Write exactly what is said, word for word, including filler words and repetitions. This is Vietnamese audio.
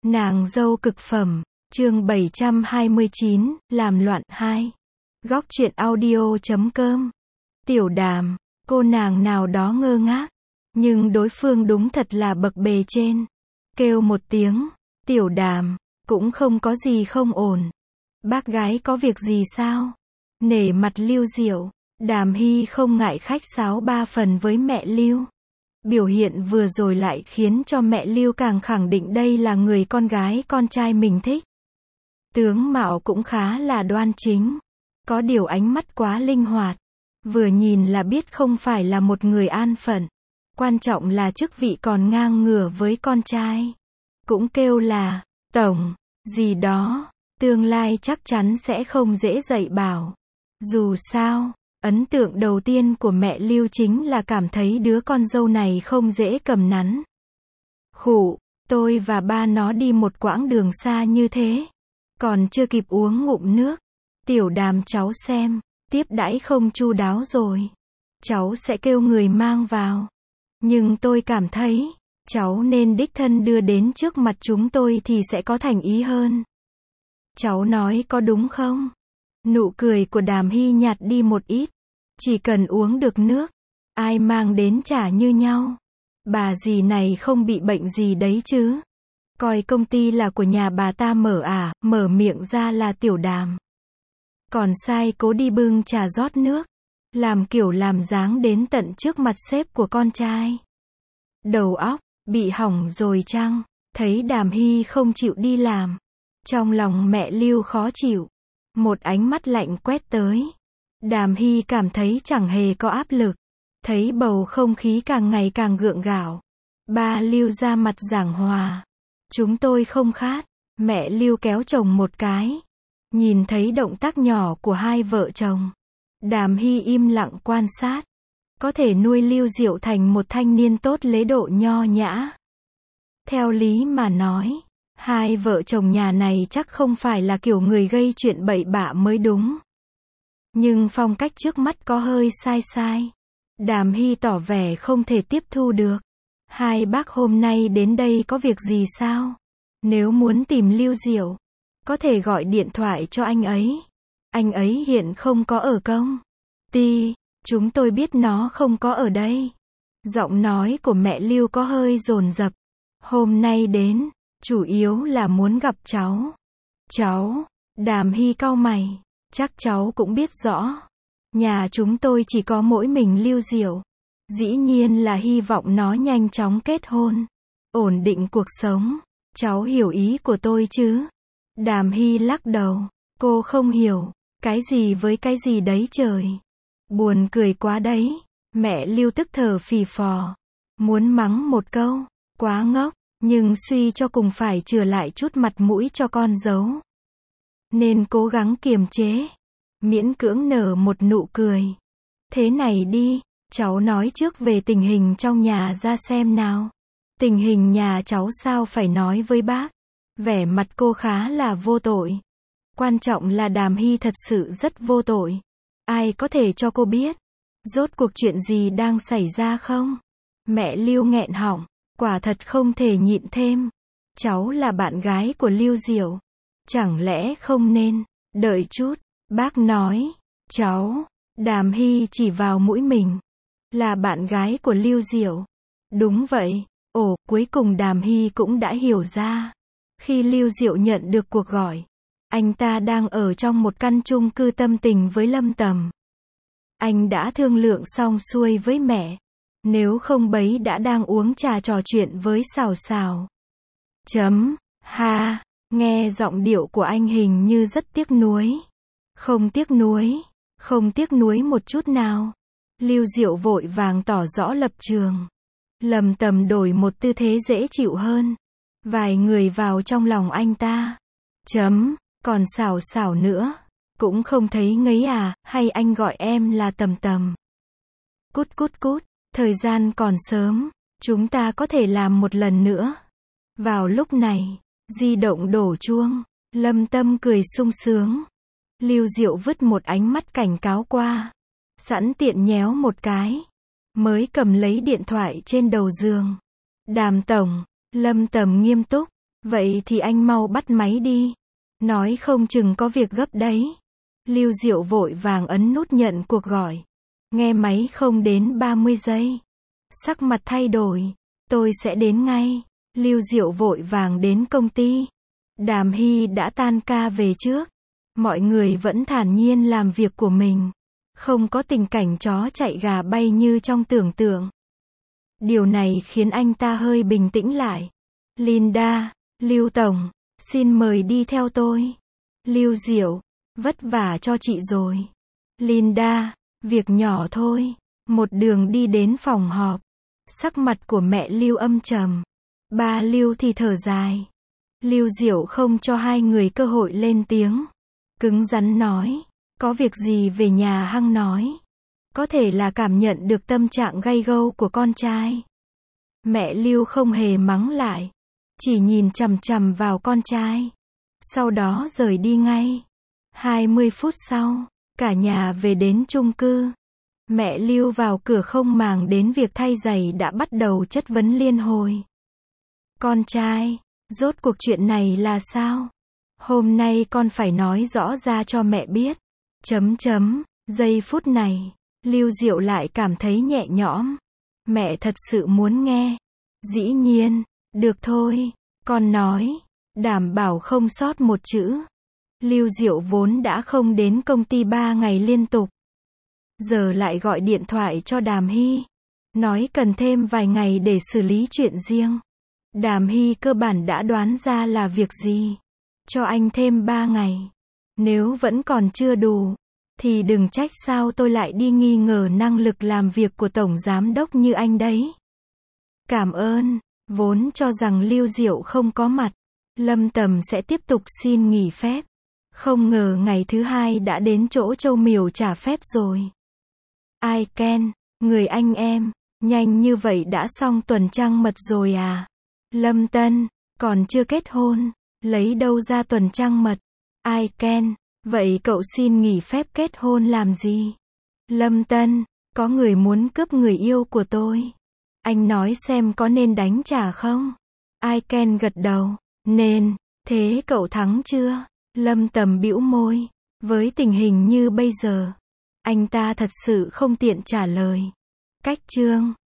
Nàng dâu cực phẩm, chương bảy trăm hai mươi chín, làm loạn hai. Góc truyện audio.com. Tiểu Đàm, cô nàng nào đó ngơ ngác, nhưng đối phương đúng thật là bậc bề trên. Kêu một tiếng, Tiểu Đàm, cũng không có gì không ổn. Bác gái có việc gì sao? Nể mặt Lưu Diệu, Đàm Hy không ngại khách sáo ba phần với mẹ Lưu. Biểu hiện vừa rồi lại khiến cho mẹ Lưu càng khẳng định đây là người con gái con trai mình thích. Tướng mạo cũng khá là đoan chính, có điều ánh mắt quá linh hoạt, vừa nhìn là biết không phải là một người an phận. Quan trọng là chức vị còn ngang ngửa với con trai. Cũng kêu là tổng gì đó, tương lai chắc chắn sẽ không dễ dạy bảo. Dù sao, ấn tượng đầu tiên của mẹ Lưu chính là cảm thấy đứa con dâu này không dễ cầm nắn. Khụ, tôi và ba nó đi một quãng đường xa như thế, còn chưa kịp uống ngụm nước. Tiểu Đàm cháu xem, tiếp đãi không chu đáo rồi. Cháu sẽ kêu người mang vào. Nhưng tôi cảm thấy, cháu nên đích thân đưa đến trước mặt chúng tôi thì sẽ có thành ý hơn. Cháu nói có đúng không? Nụ cười của Đàm Hy nhạt đi một ít. Chỉ cần uống được nước, ai mang đến trả như nhau. Bà dì này không bị bệnh gì đấy chứ? Coi công ty là của nhà bà ta mở à, mở miệng ra là Tiểu Đàm. Còn sai cố đi bưng trà rót nước, làm kiểu làm dáng đến tận trước mặt sếp của con trai. Đầu óc, bị hỏng rồi chăng? Thấy Đàm Hy không chịu đi làm. Trong lòng mẹ Lưu khó chịu. Một ánh mắt lạnh quét tới. Đàm Hy cảm thấy chẳng hề có áp lực. Thấy bầu không khí càng ngày càng gượng gạo. Ba Lưu ra mặt giảng hòa. Chúng tôi không khát. Mẹ Lưu kéo chồng một cái. Nhìn thấy động tác nhỏ của hai vợ chồng. Đàm Hy im lặng quan sát. Có thể nuôi Lưu Diệu thành một thanh niên tốt lễ độ nho nhã. Theo lý mà nói, hai vợ chồng nhà này chắc không phải là kiểu người gây chuyện bậy bạ mới đúng. Nhưng phong cách trước mắt có hơi sai sai. Đàm Hy tỏ vẻ không thể tiếp thu được. Hai bác hôm nay đến đây có việc gì sao? Nếu muốn tìm Lưu Diệu, có thể gọi điện thoại cho anh ấy. Anh ấy hiện không có ở công ty, chúng tôi biết nó không có ở đây. Giọng nói của mẹ Lưu có hơi dồn dập. Hôm nay đến, chủ yếu là muốn gặp cháu. Cháu, Đàm Hy cau mày. Chắc cháu cũng biết rõ. Nhà chúng tôi chỉ có mỗi mình Lưu Diệu. Dĩ nhiên là hy vọng nó nhanh chóng kết hôn. Ổn định cuộc sống. Cháu hiểu ý của tôi chứ? Đàm Hy lắc đầu. Cô không hiểu. Cái gì với cái gì đấy trời. Buồn cười quá đấy. Mẹ Lưu tức thở phì phò. Muốn mắng một câu. Quá ngốc. Nhưng suy cho cùng phải chừa lại chút mặt mũi cho con dấu. Nên cố gắng kiềm chế. Miễn cưỡng nở một nụ cười. Thế này đi, cháu nói trước về tình hình trong nhà ra xem nào. Tình hình nhà cháu sao phải nói với bác. Vẻ mặt cô khá là vô tội. Quan trọng là Đàm Hy thật sự rất vô tội. Ai có thể cho cô biết. Rốt cuộc chuyện gì đang xảy ra không? Mẹ Lưu nghẹn họng. Quả thật không thể nhịn thêm. Cháu là bạn gái của Lưu Diệu. Chẳng lẽ không nên đợi chút? Bác nói. Cháu. Đàm Hy chỉ vào mũi mình. Là bạn gái của Lưu Diệu. Đúng vậy. Ồ, cuối cùng Đàm Hy cũng đã hiểu ra. Khi Lưu Diệu nhận được cuộc gọi, anh ta đang ở trong một căn chung cư tâm tình với Lâm Tầm. Anh đã thương lượng xong xuôi với mẹ. Nếu không bấy đã đang uống trà trò chuyện với Sào Sào. Chấm. Ha. Nghe giọng điệu của anh hình như rất tiếc nuối. Không tiếc nuối. Không tiếc nuối một chút nào. Lưu Diệu vội vàng tỏ rõ lập trường. Lâm Tầm đổi một tư thế dễ chịu hơn. Vài người vào trong lòng anh ta. Chấm. Còn Sào Sào nữa. Cũng không thấy ngấy à, hay anh gọi em là Tầm Tầm. Cút cút cút. Thời gian còn sớm. Chúng ta có thể làm một lần nữa. Vào lúc này, di động đổ chuông. Lâm Tâm cười sung sướng. Lưu Diệu vứt một ánh mắt cảnh cáo qua. Sẵn tiện nhéo một cái. Mới cầm lấy điện thoại trên đầu giường. Đàm tổng. Lâm Tầm nghiêm túc. Vậy thì anh mau bắt máy đi. Nói không chừng có việc gấp đấy. Lưu Diệu vội vàng ấn nút nhận cuộc gọi. Nghe máy không đến ba mươi giây. Sắc mặt thay đổi. Tôi sẽ đến ngay. Lưu Diệu vội vàng đến công ty. Đàm Hy đã tan ca về trước. Mọi người vẫn thản nhiên làm việc của mình. Không có tình cảnh chó chạy gà bay như trong tưởng tượng. Điều này khiến anh ta hơi bình tĩnh lại. Linda, Lưu Tổng, xin mời đi theo tôi. Lưu Diệu, vất vả cho chị rồi. Linda, việc nhỏ thôi. Một đường đi đến phòng họp. Sắc mặt của mẹ Lưu âm trầm. Ba Lưu thì thở dài. Lưu Diệu không cho hai người cơ hội lên tiếng. Cứng rắn nói. Có việc gì về nhà hăng nói. Có thể là cảm nhận được tâm trạng gay gâu của con trai. Mẹ Lưu không hề mắng lại. Chỉ nhìn chằm chằm vào con trai. Sau đó rời đi ngay. hai mươi phút sau, cả nhà về đến chung cư. Mẹ Lưu vào cửa không màng đến việc thay giày đã bắt đầu chất vấn liên hồi. Con trai, rốt cuộc chuyện này là sao? Hôm nay con phải nói rõ ra cho mẹ biết. Chấm chấm, giây phút này, Lưu Diệu lại cảm thấy nhẹ nhõm. Mẹ thật sự muốn nghe. Dĩ nhiên, được thôi, con nói, đảm bảo không sót một chữ. Lưu Diệu vốn đã không đến công ty ba ngày liên tục. Giờ lại gọi điện thoại cho Đàm Hy. Nói cần thêm vài ngày để xử lý chuyện riêng. Đàm Hy cơ bản đã đoán ra là việc gì. Cho anh thêm ba ngày. Nếu vẫn còn chưa đủ, thì đừng trách sao tôi lại đi nghi ngờ năng lực làm việc của Tổng Giám Đốc như anh đấy. Cảm ơn. Vốn cho rằng Lưu Diệu không có mặt, Lâm Tầm sẽ tiếp tục xin nghỉ phép. Không ngờ ngày thứ hai đã đến chỗ Châu Miểu trả phép rồi. Ai Ken, người anh em, nhanh như vậy đã xong tuần trăng mật rồi à? Lâm Tân, còn chưa kết hôn, lấy đâu ra tuần trăng mật? Ai Ken, vậy cậu xin nghỉ phép kết hôn làm gì? Lâm Tân, có người muốn cướp người yêu của tôi. Anh nói xem có nên đánh trả không? Ai Ken gật đầu, nên, thế cậu thắng chưa? Lâm Tầm bĩu môi, với tình hình như bây giờ, anh ta thật sự không tiện trả lời. Cách chương